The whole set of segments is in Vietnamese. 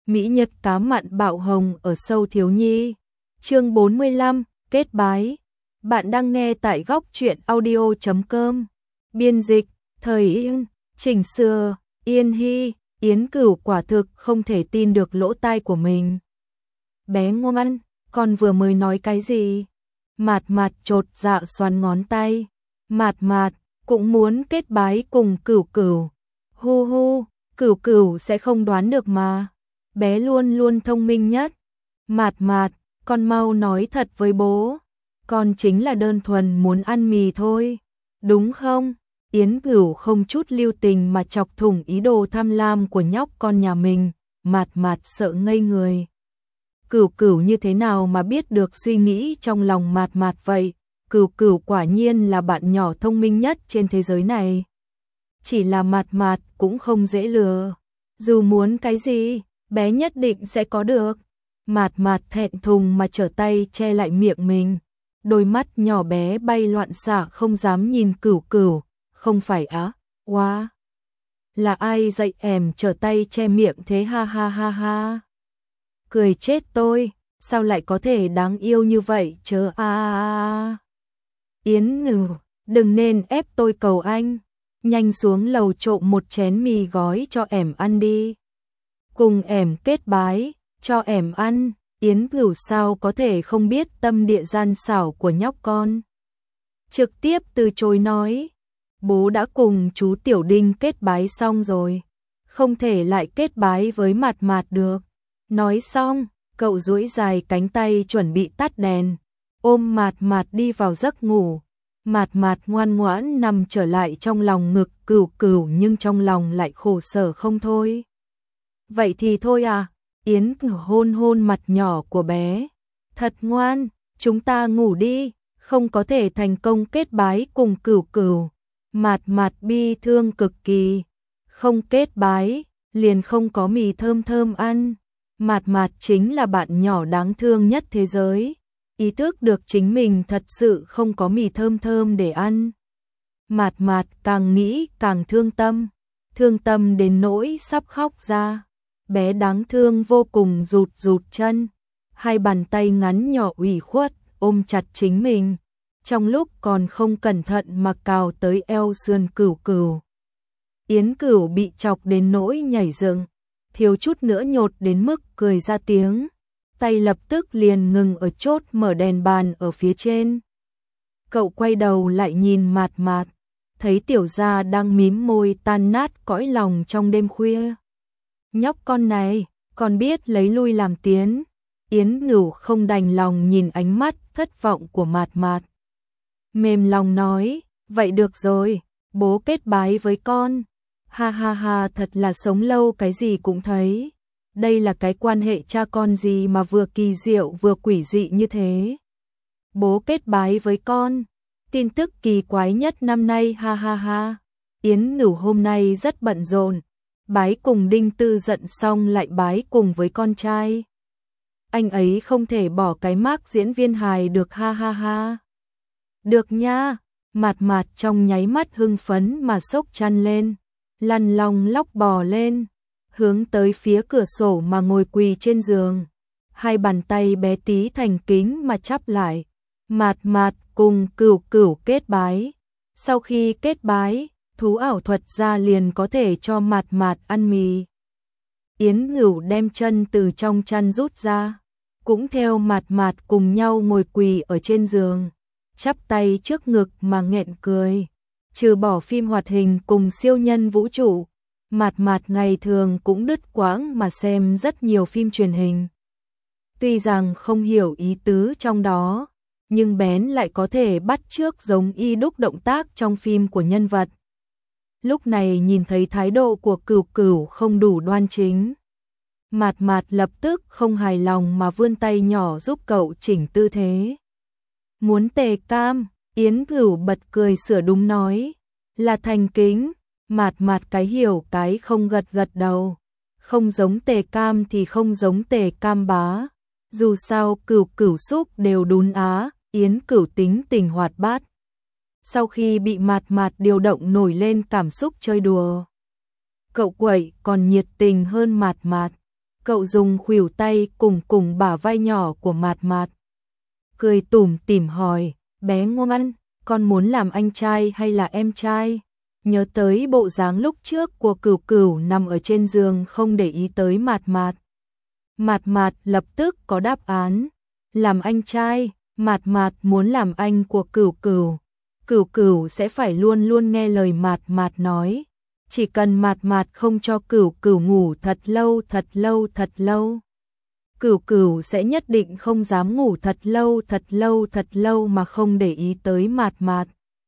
Mỹ Nhật cá mặn bạo hồng ở sâu thiếu nhi. Chương 45, kết bái. Bạn đang nghe tại góc truyện audio.com. Biên dịch, Thời Yên, chỉnh sửa, Yên Hy, Yến Cửu quả thực không thể tin được lỗ tai của mình. Bé ngoan, con vừa mới nói cái gì? Mạt Mạt chột dạ xoắn ngón tay. Mạt Mạt cũng muốn kết bái cùng Cửu Cửu. Hu hu, Cửu Cửu sẽ không đoán được mà. Bé luôn luôn thông minh nhất. Mạt Mạt, con mau nói thật với bố. Con chính là đơn thuần muốn ăn mì thôi. Đúng không? Yến Cửu không chút lưu tình mà chọc thủng ý đồ tham lam của nhóc con nhà mình. Mạt Mạt sợ ngây người. Cửu Cửu như thế nào mà biết được suy nghĩ trong lòng Mạt Mạt vậy? Cửu Cửu quả nhiên là bạn nhỏ thông minh nhất trên thế giới này. Chỉ là Mạt Mạt cũng không dễ lừa. Dù muốn cái gì, bé nhất định sẽ có được. Mạt Mạt thẹn thùng mà trở tay che lại miệng mình. Đôi mắt nhỏ bé bay loạn xạ không dám nhìn Cửu Cửu. Không phải á, wow. Là ai dạy em trở tay che miệng thế ha ha ha ha. Cười chết tôi, sao lại có thể đáng yêu như vậy chớ a. Yến Ngừ, đừng nên ép tôi cầu anh. Nhanh xuống lầu trộm một chén mì gói cho em ăn đi. Cùng em kết bái, cho em ăn. Yến Cửu sao có thể không biết tâm địa gian xảo của nhóc con. Trực tiếp từ chối nói. Bố đã cùng chú Tiểu Đinh kết bái xong rồi. Không thể lại kết bái với Mạt Mạt được. Nói xong, cậu duỗi dài cánh tay chuẩn bị tắt đèn. Ôm Mạt Mạt đi vào giấc ngủ. Mạt Mạt ngoan ngoãn nằm trở lại trong lòng ngực Cửu Cửu nhưng trong lòng lại khổ sở không thôi. Vậy thì thôi à, Yến Cửu hôn hôn mặt nhỏ của bé. Thật ngoan, chúng ta ngủ đi, không có thể thành công kết bái cùng Cửu Cửu. Mạt Mạt bi thương cực kỳ. Không kết bái, liền không có mì thơm thơm ăn. Mạt Mạt chính là bạn nhỏ đáng thương nhất thế giới. Ý thức được chính mình thật sự không có mì thơm thơm để ăn. Mạt Mạt càng nghĩ càng thương tâm đến nỗi sắp khóc ra. Bé đáng thương vô cùng rụt rụt chân, hai bàn tay ngắn nhỏ ủy khuất ôm chặt chính mình, trong lúc còn không cẩn thận mà cào tới eo sườn Cửu Cửu. Yến Cửu bị chọc đến nỗi nhảy dựng, thiếu chút nữa nhột đến mức cười ra tiếng. Tay lập tức liền ngừng ở chốt mở đèn bàn ở phía trên. Cậu quay đầu lại nhìn Mạt Mạt, thấy tiểu gia đang mím môi tan nát cõi lòng trong đêm khuya. Nhóc con này, còn biết lấy lui làm tiến. Yến Cửu không đành lòng nhìn ánh mắt thất vọng của Mạt Mạt. Mềm lòng nói, vậy được rồi, bố kết bái với con. Ha ha ha, thật là sống lâu cái gì cũng thấy. Đây là cái quan hệ cha con gì mà vừa kỳ diệu vừa quỷ dị như thế. Bố kết bái với con. Tin tức kỳ quái nhất năm nay ha ha ha. Yến Cửu hôm nay rất bận rộn. Bái cùng Đinh Tư giận xong lại bái cùng với con trai. Anh ấy không thể bỏ cái mác diễn viên hài được ha ha ha. Được nha. Mạt Mạt trong nháy mắt hưng phấn mà xốc chăn lên, lăn lòng lóc bò lên, hướng tới phía cửa sổ mà ngồi quỳ trên giường. Hai bàn tay bé tí thành kính mà chắp lại. Mạt Mạt cùng Cửu Cửu kết bái. Sau khi kết bái, thú ảo thuật ra liền có thể cho Mạt Mạt ăn mì. Yến Cửu đem chân từ trong chăn rút ra, cũng theo Mạt Mạt cùng nhau ngồi quỳ ở trên giường, chắp tay trước ngực mà nghẹn cười. Trừ bỏ phim hoạt hình cùng siêu nhân vũ trụ, Mạt Mạt ngày thường cũng đứt quãng mà xem rất nhiều phim truyền hình. Tuy rằng không hiểu ý tứ trong đó, nhưng bén lại có thể bắt chước giống y đúc động tác trong phim của nhân vật. Lúc này nhìn thấy thái độ của Cửu Cửu không đủ đoan chính, Mạt Mạt lập tức không hài lòng mà vươn tay nhỏ giúp cậu chỉnh tư thế. Muốn tề cam, Yến Cửu bật cười sửa đúng nói, là thành kính. Mạt Mạt cái hiểu cái không gật gật đầu. Không giống tề cam thì không giống tề cam bá. Dù sao Cửu Cửu xúc đều đún á, Yến Cửu tính tình hoạt bát. Sau khi bị Mạt Mạt điều động nổi lên cảm xúc chơi đùa, cậu quậy còn nhiệt tình hơn Mạt Mạt. Cậu dùng khuỷu tay cùng bả vai nhỏ của Mạt Mạt, cười tủm tỉm hỏi, bé ngoan, con muốn làm anh trai hay là em trai? Nhớ tới bộ dáng lúc trước của Cửu Cửu nằm ở trên giường không để ý tới Mạt Mạt. Mạt Mạt lập tức có đáp án, làm anh trai. Mạt Mạt muốn làm anh của Cửu Cửu. Cửu Cửu sẽ phải luôn luôn nghe lời Mạt Mạt nói. Chỉ cần Mạt Mạt không cho Cửu Cửu ngủ thật lâu thật lâu thật lâu, Cửu Cửu sẽ nhất định không dám ngủ thật lâu thật lâu thật lâu mà không để ý tới Mạt Mạt.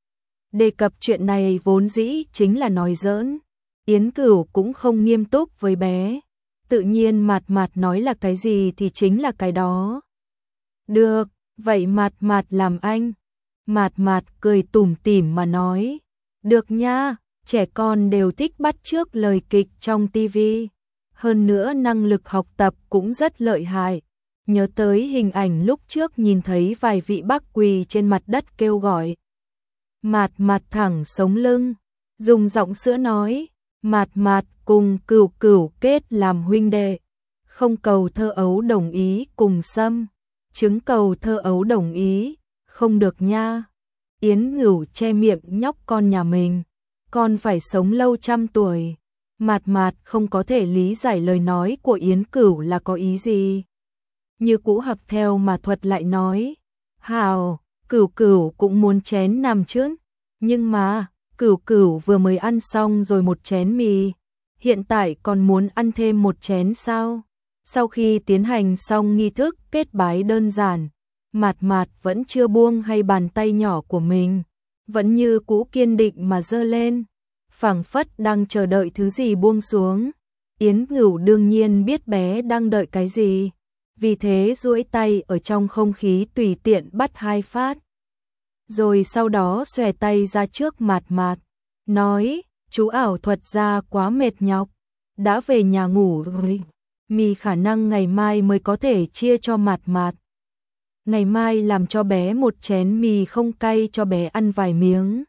Đề cập chuyện này vốn dĩ chính là nói giỡn. Yến Cửu cũng không nghiêm túc với bé. Tự nhiên Mạt Mạt nói là cái gì thì chính là cái đó. Được, vậy Mạt Mạt làm anh. Mạt Mạt cười tủm tỉm mà nói. Được nha, trẻ con đều thích bắt chước lời kịch trong tivi. Hơn nữa năng lực học tập cũng rất lợi hại. Nhớ tới hình ảnh lúc trước nhìn thấy vài vị bác quỳ trên mặt đất kêu gọi. Mạt Mạt thẳng sống lưng, dùng giọng sữa nói, Mạt Mạt cùng Cửu Cửu kết làm huynh đệ. Không cầu thơ ấu đồng ý cùng xâm, chứng cầu thơ ấu đồng ý, không được nha. Yến Cửu che miệng nhóc con nhà mình, con phải sống lâu trăm tuổi. Mạt Mạt không có thể lý giải lời nói của Yến Cửu là có ý gì. Như cũ học theo mà thuật lại nói, hào, Cửu Cửu cũng muốn chén nằm chứ. Nhưng mà, Cửu Cửu vừa mới ăn xong rồi một chén mì, hiện tại còn muốn ăn thêm một chén sao? Sau khi tiến hành xong nghi thức kết bái đơn giản, Mạt Mạt vẫn chưa buông hay bàn tay nhỏ của mình, vẫn như cũ kiên định mà giơ lên, phảng phất đang chờ đợi thứ gì buông xuống. Yến Cửu đương nhiên biết bé đang đợi cái gì, vì thế duỗi tay ở trong không khí tùy tiện bắt hai phát. Rồi sau đó xòe tay ra trước Mạt Mạt, nói, chú ảo thuật ra quá mệt nhọc, đã về nhà ngủ rồi, mì khả năng ngày mai mới có thể chia cho Mạt Mạt. Ngày mai làm cho bé một chén mì không cay cho bé ăn vài miếng.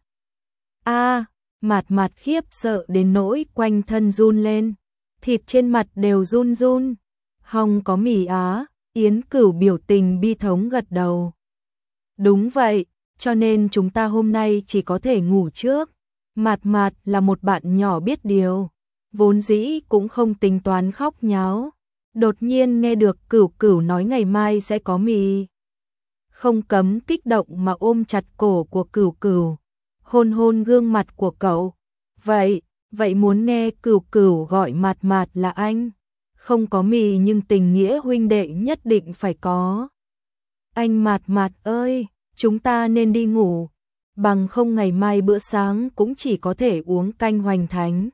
Mạt Mạt khiếp sợ đến nỗi quanh thân run lên, thịt trên mặt đều run run. Hong có mì á? Yến Cửu biểu tình bi thống gật đầu. Đúng vậy, cho nên chúng ta hôm nay chỉ có thể ngủ trước. Mạt Mạt là một bạn nhỏ biết điều, vốn dĩ cũng không tính toán khóc nháo. Đột nhiên nghe được Cửu Cửu nói ngày mai sẽ có mì, không cấm kích động mà ôm chặt cổ của Cửu Cửu, hôn hôn gương mặt của cậu. Vậy muốn nghe Cửu Cửu gọi Mạt Mạt là anh. Không có mì nhưng tình nghĩa huynh đệ nhất định phải có. Anh Mạt Mạt ơi, chúng ta nên đi ngủ, bằng không ngày mai bữa sáng cũng chỉ có thể uống canh hoành thánh.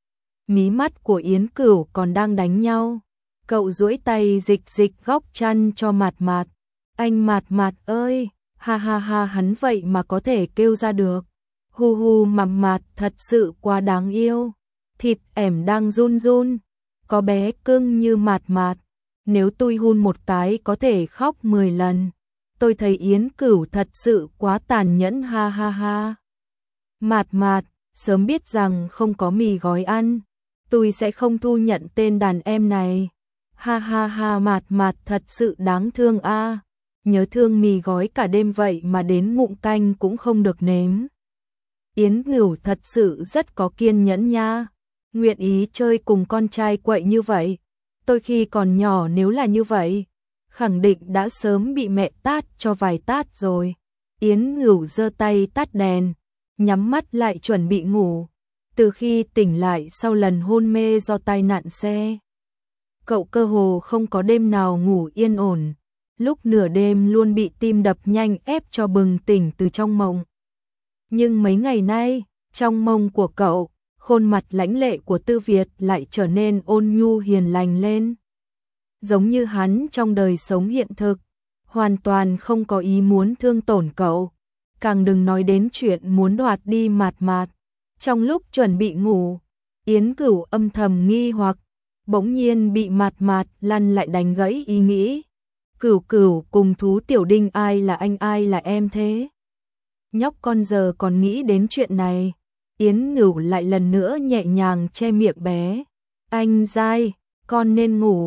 Mí mắt của Yến Cửu còn đang đánh nhau, cậu duỗi tay dịch góc chăn cho Mạt Mạt. Anh Mạt Mạt ơi, ha ha ha, hắn vậy mà có thể kêu ra được. Hu hu, Mạt Mạt thật sự quá đáng yêu. Thịt ẻm đang run run, có bé cưng như Mạt Mạt, nếu tôi hun một cái có thể khóc 10 lần. Tôi thấy Yến Cửu thật sự quá tàn nhẫn, ha ha ha. Mạt Mạt, sớm biết rằng không có mì gói ăn, tôi sẽ không thu nhận tên đàn em này. Ha ha ha, Mạt Mạt thật sự đáng thương a. Nhớ thương mì gói cả đêm vậy mà đến ngụm canh cũng không được nếm. Yến Cửu thật sự rất có kiên nhẫn nha, nguyện ý chơi cùng con trai quậy như vậy. Tôi khi còn nhỏ nếu là như vậy, khẳng định đã sớm bị mẹ tát cho vài tát rồi. Yến Cửu giơ tay tắt đèn, nhắm mắt lại chuẩn bị ngủ. Từ khi tỉnh lại sau lần hôn mê do tai nạn xe, cậu cơ hồ không có đêm nào ngủ yên ổn. Lúc nửa đêm luôn bị tim đập nhanh ép cho bừng tỉnh từ trong mộng. Nhưng mấy ngày nay, trong mộng của cậu, khuôn mặt lãnh lệ của Tư Việt lại trở nên ôn nhu hiền lành lên. Giống như hắn trong đời sống hiện thực, hoàn toàn không có ý muốn thương tổn cậu, càng đừng nói đến chuyện muốn đoạt đi Mạt Mạt. Trong lúc chuẩn bị ngủ, Yến Cửu âm thầm nghi hoặc, bỗng nhiên bị Mạt Mạt lăn lại đánh gãy ý nghĩ. Cửu Cửu cùng Thú Tiểu Đinh ai là anh ai là em thế? Nhóc con giờ còn nghĩ đến chuyện này. Yến Cửu lại lần nữa nhẹ nhàng che miệng bé. Anh dai, con nên ngủ.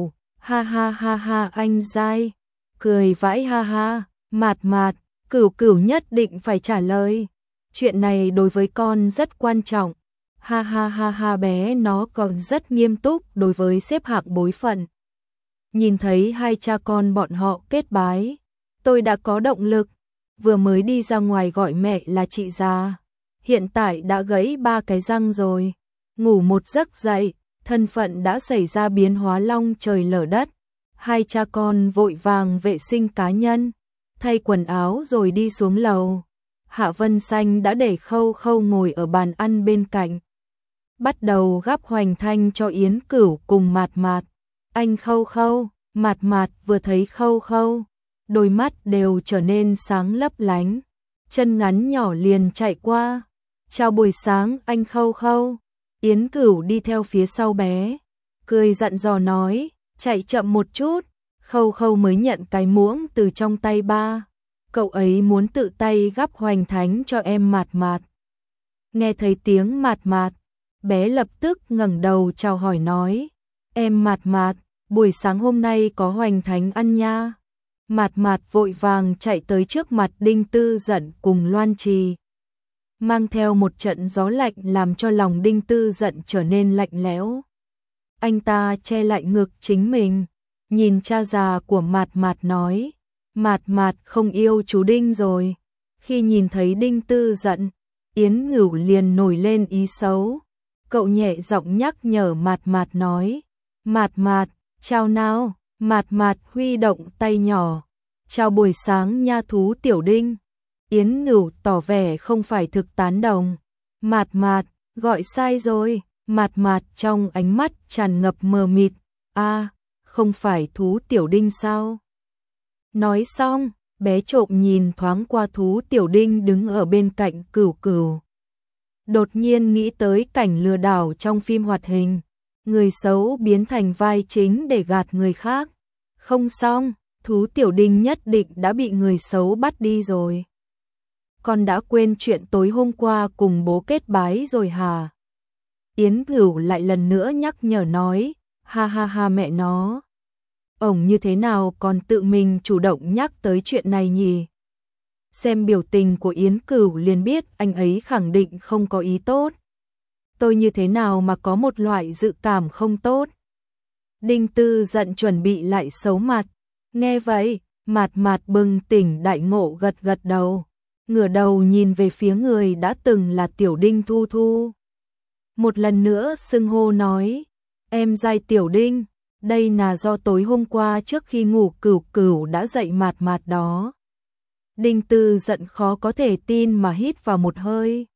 Ha ha ha ha anh dai, cười vãi ha ha, Mạt Mạt, Cửu Cửu nhất định phải trả lời. Chuyện này đối với con rất quan trọng. Ha ha ha ha bé nó còn rất nghiêm túc đối với xếp hạng bối phận. Nhìn thấy hai cha con bọn họ kết bái, tôi đã có động lực, vừa mới đi ra ngoài gọi mẹ là chị già. Hiện tại đã gãy 3 cái răng rồi, ngủ một giấc dậy, thân phận đã xảy ra biến hóa long trời lở đất. Hai cha con vội vàng vệ sinh cá nhân, thay quần áo rồi đi xuống lầu. Hạ Vân Xanh đã để Khâu Khâu ngồi ở bàn ăn bên cạnh, bắt đầu gắp hoành thanh cho Yến Cửu cùng Mạt Mạt. Anh Khâu Khâu, Mạt Mạt vừa thấy Khâu Khâu, đôi mắt đều trở nên sáng lấp lánh, chân ngắn nhỏ liền chạy qua. Chào buổi sáng anh Khâu Khâu. Yến Cửu đi theo phía sau bé, cười dặn dò nói, chạy chậm một chút. Khâu Khâu mới nhận cái muỗng từ trong tay ba, cậu ấy muốn tự tay gắp hoành thánh cho em Mạt Mạt. Nghe thấy tiếng Mạt Mạt, bé lập tức ngẩng đầu chào hỏi nói, em Mạt Mạt, buổi sáng hôm nay có hoành thánh ăn nha. Mạt Mạt vội vàng chạy tới trước mặt Đinh Tư Dận cùng Loan Trì, mang theo một trận gió lạnh làm cho lòng Đinh Tư Dận trở nên lạnh lẽo. Anh ta che lại ngực chính mình, nhìn cha già của Mạt Mạt nói, Mạt Mạt không yêu chú Đinh rồi. Khi nhìn thấy Đinh Tư Dận, Yến Ngửu liền nổi lên ý xấu. Cậu nhẹ giọng nhắc nhở Mạt Mạt nói, Mạt Mạt, chào nào. Mạt Mạt huy động tay nhỏ, chào buổi sáng nha thú tiểu Đinh. Yến Ngửu tỏ vẻ không phải thực tán đồng. Mạt Mạt, gọi sai rồi. Mạt Mạt trong ánh mắt tràn ngập mờ mịt, không phải thú tiểu Đinh sao? Nói xong, bé trộm nhìn thoáng qua thú tiểu Đinh đứng ở bên cạnh Cửu Cửu. Đột nhiên nghĩ tới cảnh lừa đảo trong phim hoạt hình, người xấu biến thành vai chính để gạt người khác. Không xong, thú tiểu Đinh nhất định đã bị người xấu bắt đi rồi. Con đã quên chuyện tối hôm qua cùng bố kết bái rồi hả? Yến Ngửu lại lần nữa nhắc nhở nói, ha ha ha mẹ nó. Ổng như thế nào còn tự mình chủ động nhắc tới chuyện này nhỉ? Xem biểu tình của Yến Cửu liền biết anh ấy khẳng định không có ý tốt. Tôi như thế nào mà có một loại dự cảm không tốt. Đinh Tư Dận chuẩn bị lại xấu mặt. Nghe vậy, Mạt Mạt bừng tỉnh đại ngộ gật gật đầu, ngửa đầu nhìn về phía người đã từng là tiểu Đinh Thu Thu. Một lần nữa xưng hô nói, em dai tiểu Đinh, đây là do tối hôm qua trước khi ngủ Cửu Cửu đã dạy Mạt Mạt đó. Đinh Tư Dận khó có thể tin mà hít vào một hơi.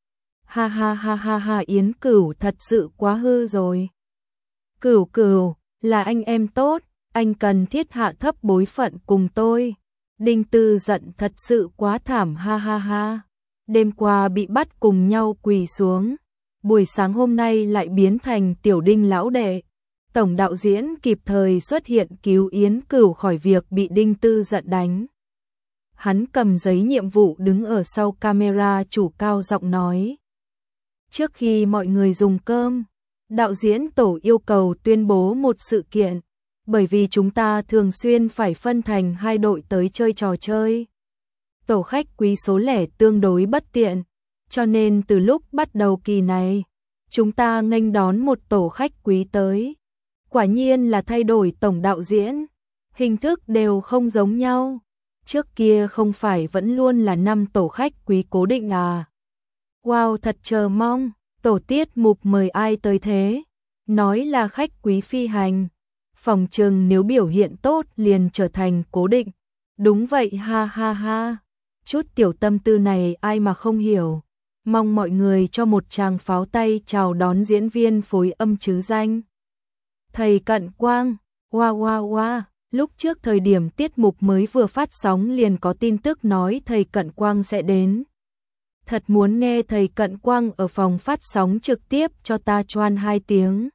Ha ha ha ha ha, Yến Cửu thật sự quá hư rồi. Cửu Cửu, là anh em tốt, anh cần thiết hạ thấp bối phận cùng tôi. Đinh Tư Dận thật sự quá thảm ha ha ha. Đêm qua bị bắt cùng nhau quỳ xuống, buổi sáng hôm nay lại biến thành tiểu Đinh lão đệ. Tổng đạo diễn kịp thời xuất hiện cứu Yến Cửu khỏi việc bị Đinh Tư Dận đánh. Hắn cầm giấy nhiệm vụ đứng ở sau camera chủ cao giọng nói. Trước khi mọi người dùng cơm, đạo diễn tổ yêu cầu tuyên bố một sự kiện, bởi vì chúng ta thường xuyên phải phân thành hai đội tới chơi trò chơi. Tổ khách quý số lẻ tương đối bất tiện, cho nên từ lúc bắt đầu kỳ này, chúng ta nghênh đón một tổ khách quý tới. Quả nhiên là thay đổi tổng đạo diễn, hình thức đều không giống nhau. Trước kia không phải vẫn luôn là 5 tổ khách quý cố định à? Wow, thật chờ mong, tổ tiết mục mời ai tới thế? Nói là khách quý phi hành, phòng trừng nếu biểu hiện tốt liền trở thành cố định. Đúng vậy ha ha ha, chút tiểu tâm tư này ai mà không hiểu. Mong mọi người cho một tràng pháo tay chào đón diễn viên phối âm chứ danh. Thầy Cận Quang, wow wow wow. Lúc trước thời điểm tiết mục mới vừa phát sóng liền có tin tức nói thầy Cận Quang sẽ đến. Thật muốn nghe thầy Cận Quang ở phòng phát sóng trực tiếp cho ta choan 2 tiếng.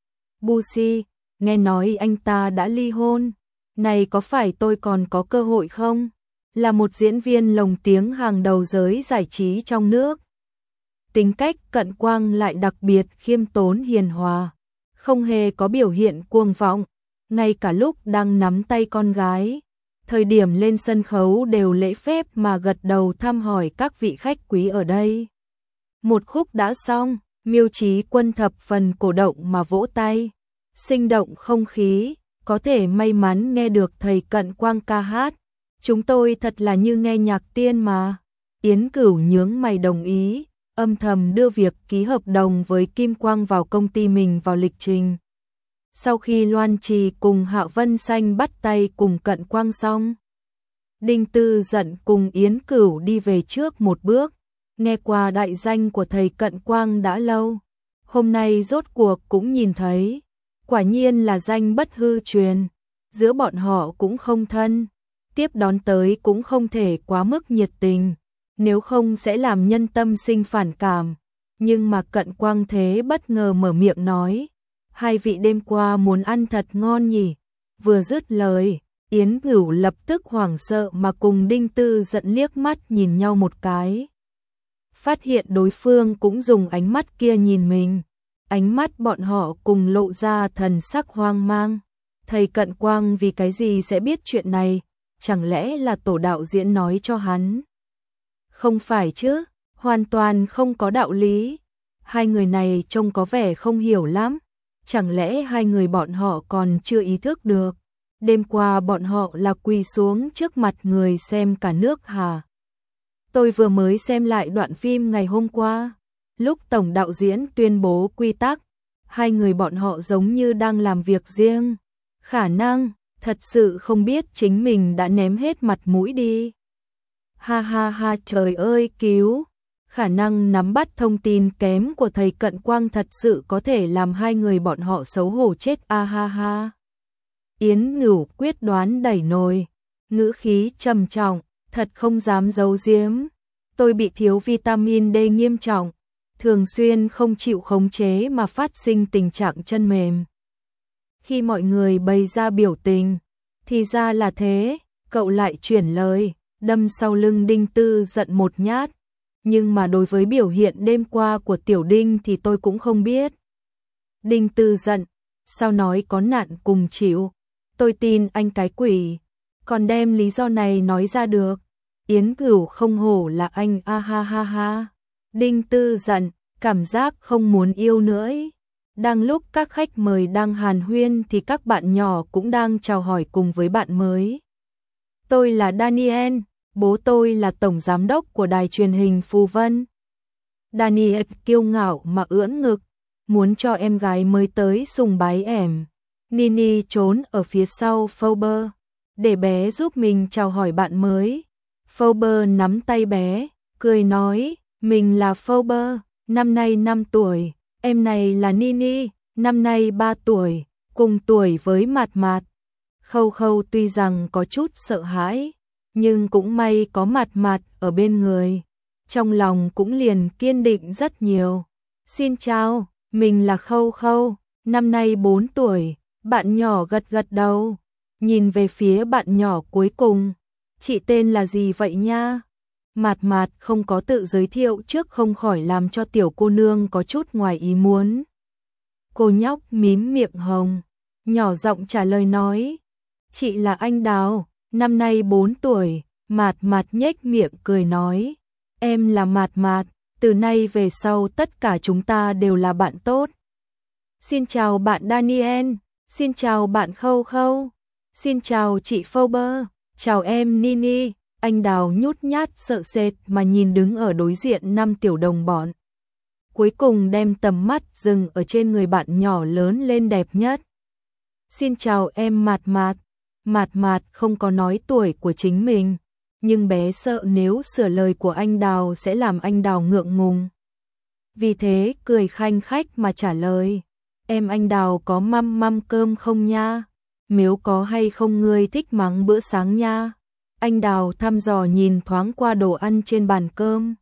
Busi, nghe nói anh ta đã ly hôn. Này có phải tôi còn có cơ hội không? Là một diễn viên lồng tiếng hàng đầu giới giải trí trong nước. Tính cách Cận Quang lại đặc biệt khiêm tốn hiền hòa, không hề có biểu hiện cuồng vọng. ngay cả lúc đang nắm tay con gái, thời điểm lên sân khấu đều lễ phép mà gật đầu thăm hỏi các vị khách quý ở đây. Một khúc đã xong, Miêu Chí Quân thập phần cổ động mà vỗ tay, sinh động không khí, có thể may mắn nghe được thầy Cận Quang ca hát, chúng tôi thật là như nghe nhạc tiên mà. Yến Cửu nhướng mày đồng ý, âm thầm đưa việc ký hợp đồng với Kim Quang vào công ty mình vào lịch trình. Sau khi Loan Trì cùng Hạ Vân Xanh bắt tay cùng Cận Quang xong, Đinh Tư Dận cùng Yến Cửu đi về trước một bước, nghe qua đại danh của thầy Cận Quang đã lâu, hôm nay rốt cuộc cũng nhìn thấy, quả nhiên là danh bất hư truyền, giữa bọn họ cũng không thân, tiếp đón tới cũng không thể quá mức nhiệt tình, nếu không sẽ làm nhân tâm sinh phản cảm, nhưng mà Cận Quang thế bất ngờ mở miệng nói, hai vị đêm qua muốn ăn thật ngon nhỉ, vừa dứt lời, Yến Cửu lập tức hoảng sợ mà cùng Đinh Tư Dận liếc mắt nhìn nhau một cái. Phát hiện đối phương cũng dùng ánh mắt kia nhìn mình, ánh mắt bọn họ cùng lộ ra thần sắc hoang mang. Thầy Cận Quang vì cái gì sẽ biết chuyện này, chẳng lẽ là tổ đạo diễn nói cho hắn? Không phải chứ, hoàn toàn không có đạo lý. Hai người này trông có vẻ không hiểu lắm, chẳng lẽ hai người bọn họ còn chưa ý thức được. Đêm qua bọn họ là quỳ xuống trước mặt người xem cả nước hả? Tôi vừa mới xem lại đoạn phim ngày hôm qua, lúc tổng đạo diễn tuyên bố quy tắc, hai người bọn họ giống như đang làm việc riêng, khả năng thật sự không biết chính mình đã ném hết mặt mũi đi. Ha ha ha, trời ơi cứu, khả năng nắm bắt thông tin kém của thầy Cận Quang thật sự có thể làm hai người bọn họ xấu hổ chết a ha ha. Yến Cửu quyết đoán đẩy nồi, ngữ khí trầm trọng, thật không dám giấu giếm. Tôi bị thiếu vitamin D nghiêm trọng, thường xuyên không chịu khống chế mà phát sinh tình trạng chân mềm. Khi mọi người bày ra biểu tình, thì ra là thế, cậu lại chuyển lời, đâm sau lưng Đinh Tư Dận một nhát. Nhưng mà đối với biểu hiện đêm qua của Tiểu Đinh thì tôi cũng không biết. Đinh Tư Dận, sao nói có nạn cùng chịu, tôi tin anh cái quỷ, còn đem lý do này nói ra được. Yến Cửu không hổ là anh a ha ha ha. Đinh Tư Dận, cảm giác không muốn yêu nữa ấy. Đang lúc các khách mời đang hàn huyên thì các bạn nhỏ cũng đang chào hỏi cùng với bạn mới. Tôi là Daniel, bố tôi là tổng giám đốc của đài truyền hình Phù Vân. Daniel kiêu ngạo mà ưỡn ngực, muốn cho em gái mới tới sùng bái ẻm. Nini trốn ở phía sau Phoebe, để bé giúp mình chào hỏi bạn mới. Phoebe nắm tay bé, cười nói, mình là Phoebe, năm nay 5 tuổi, em này là Nini, năm nay 3 tuổi, cùng tuổi với Mạt Mạt. Khâu Khâu tuy rằng có chút sợ hãi, nhưng cũng may có Mạt Mạt ở bên người, trong lòng cũng liền kiên định rất nhiều. Xin chào, mình là Khâu Khâu, năm nay 4 tuổi, bạn nhỏ gật gật đầu, nhìn về phía bạn nhỏ cuối cùng. Chị tên là gì vậy nha? Mạt Mạt không có tự giới thiệu trước không khỏi làm cho tiểu cô nương có chút ngoài ý muốn. Cô nhóc mím miệng hồng, nhỏ giọng trả lời nói, chị là Anh Đào, năm nay 4 tuổi, Mạt Mạt nhếch miệng cười nói, em là Mạt Mạt, từ nay về sau tất cả chúng ta đều là bạn tốt. Xin chào bạn Daniel, xin chào bạn Khâu Khâu, xin chào chị Phoebe, chào em Nini. Anh Đào nhút nhát sợ sệt mà nhìn đứng ở đối diện 5 tiểu đồng bọn. Cuối cùng đem tầm mắt dừng ở trên người bạn nhỏ lớn lên đẹp nhất. Xin chào em Mạt Mạt. Mạt Mạt không có nói tuổi của chính mình, nhưng bé sợ nếu sửa lời của anh Đào sẽ làm anh Đào ngượng ngùng. Vì thế cười khanh khách mà trả lời, em Anh Đào có măm cơm không nha? Nếu có hay không ngươi thích mắng bữa sáng nha? Anh Đào thăm dò nhìn thoáng qua đồ ăn trên bàn cơm.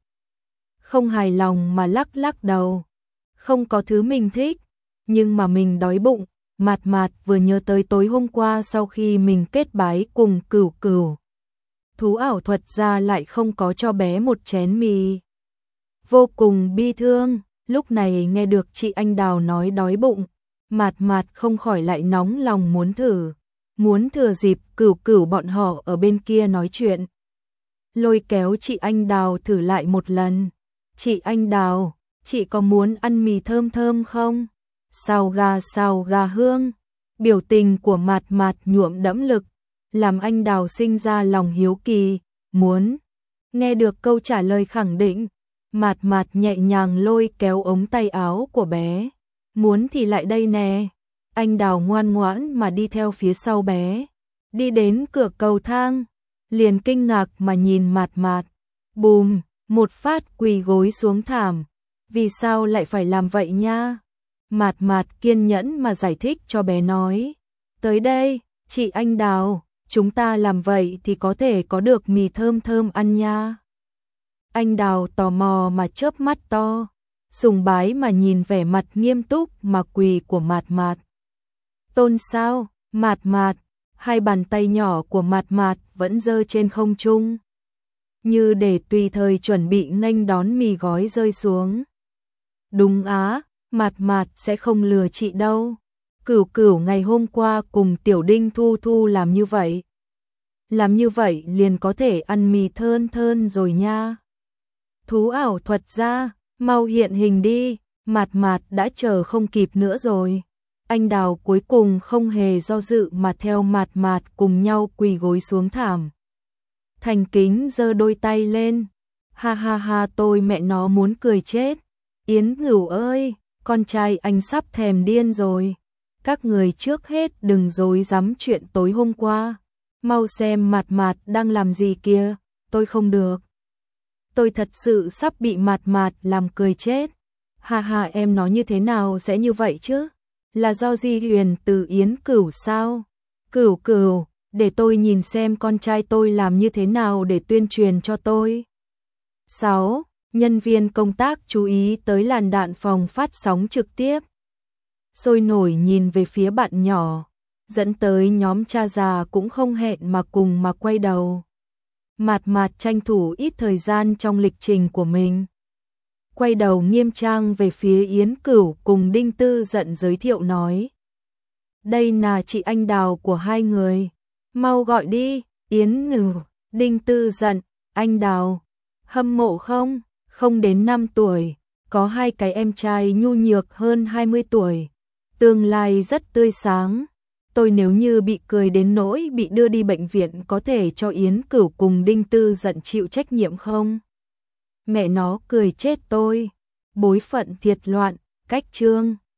Không hài lòng mà lắc lắc đầu. Không có thứ mình thích, nhưng mà mình đói bụng. Mạt Mạt vừa nhớ tới tối hôm qua sau khi mình kết bái cùng Cửu Cửu. Thú ảo thuật ra lại không có cho bé một chén mì. Vô cùng bi thương, lúc này nghe được chị Anh Đào nói đói bụng. Mạt Mạt không khỏi lại nóng lòng muốn thử, muốn thừa dịp Cửu Cửu bọn họ ở bên kia nói chuyện. Lôi kéo chị Anh Đào thử lại một lần. Chị Anh Đào, chị có muốn ăn mì thơm thơm không? Xào gà hương. Biểu tình của Mạt Mạt nhuộm đẫm lực, làm anh Đào sinh ra lòng hiếu kỳ, muốn nghe được câu trả lời khẳng định. Mạt Mạt nhẹ nhàng lôi kéo ống tay áo của bé. Muốn thì lại đây nè. Anh Đào ngoan ngoãn mà đi theo phía sau bé. Đi đến cửa cầu thang, liền kinh ngạc mà nhìn Mạt Mạt. Bùm, một phát quỳ gối xuống thảm. Vì sao lại phải làm vậy nha? Mạt Mạt kiên nhẫn mà giải thích cho bé nói. Tới đây, chị Anh Đào, chúng ta làm vậy thì có thể có được mì thơm thơm ăn nha. Anh Đào tò mò mà chớp mắt to, sùng bái mà nhìn vẻ mặt nghiêm túc mà quỳ của Mạt Mạt. Tôn sao? Mạt Mạt, hai bàn tay nhỏ của Mạt Mạt vẫn giơ trên không trung, như để tùy thời chuẩn bị nghênh đón mì gói rơi xuống. Đúng á, Mạt Mạt sẽ không lừa chị đâu. Cửu Cửu ngày hôm qua cùng Tiểu Đinh Thu Thu làm như vậy. Làm như vậy liền có thể ăn mì thơm thơm rồi nha. Thú ảo thuật ra, mau hiện hình đi. Mạt Mạt đã chờ không kịp nữa rồi. Anh Đào cuối cùng không hề do dự mà theo Mạt Mạt cùng nhau quỳ gối xuống thảm. Thành kính giơ đôi tay lên. Ha ha ha, tôi mẹ nó muốn cười chết. Yến Ngửu ơi, con trai anh sắp thèm điên rồi. Các người trước hết đừng dối dám chuyện tối hôm qua. Mau xem Mạt Mạt đang làm gì kìa, tôi không được. Tôi thật sự sắp bị Mạt Mạt làm cười chết. Ha ha, em nói như thế nào sẽ như vậy chứ? Là do di truyền từ Yến Cửu sao? Cửu Cửu, để tôi nhìn xem con trai tôi làm như thế nào để tuyên truyền cho tôi. 6. Nhân viên công tác chú ý tới làn đạn phòng phát sóng trực tiếp. Sôi nổi nhìn về phía bạn nhỏ, dẫn tới nhóm cha già cũng không hẹn mà cùng mà quay đầu. Mạt Mạt tranh thủ ít thời gian trong lịch trình của mình. Quay đầu nghiêm trang về phía Yến Cửu cùng Đinh Tư Dận giới thiệu nói. Đây là chị Anh Đào của hai người. Mau gọi đi, Yến Ngửu, Đinh Tư Dận, Anh Đào. Hâm mộ không? Không đến 5 tuổi, có hai cái em trai nhu nhược hơn 20 tuổi. Tương lai rất tươi sáng. Tôi nếu như bị cười đến nỗi bị đưa đi bệnh viện có thể cho Yến Cửu cùng Đinh Tư Dận chịu trách nhiệm không? Mẹ nó cười chết tôi. Bối phận thiệt loạn, cách chương.